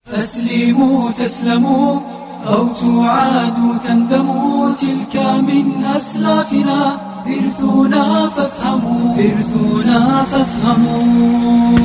أسلموا تسلموا أو تعادوا تندموا، تلك من أسلافنا إرثنا فافهموا، إرثنا فافهموا.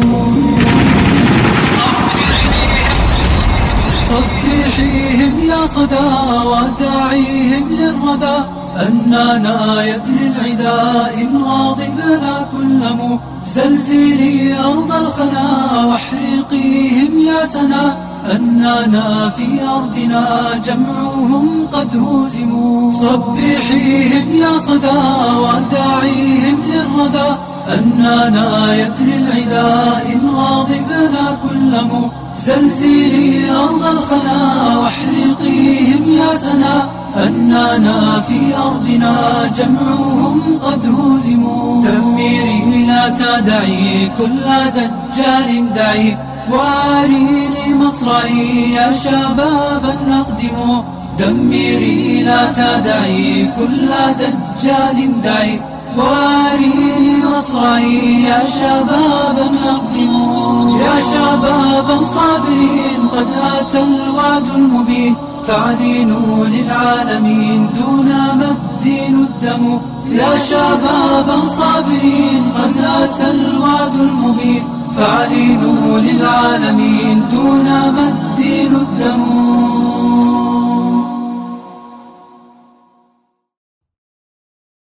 صبحيهم يا صدى وداعيهم للردى، أننا يدري العدا إن غاضبنا كلهم. زلزلي أرض الخنا واحرقيهم يا سنا، أننا في أرضنا جمعهم قد هزموا. صبحيهم يا صدى وداعيهم للردى، أننا يدري العدا إن غاضبنا كلهم. زلزلي أرض الخنا واحرقيهم يا سنا، أننا في أرضنا جمعهم قد هزموا. دمري لا تدعي كل دجال دعي، واريني مصرعي يا شبابا نقدم. دمري لا تدعي كل دجال دعي، واريني مصرعي يا شبابا نقدم. يا شبابا صابرين قد أتى الوعد المبين، فاعلنوا للعالمين دون ما الدين الدم. يا شبابا صابرين قد أتى الوعد المبين، فاعلنوا للعالمين دون ما الدين الدم.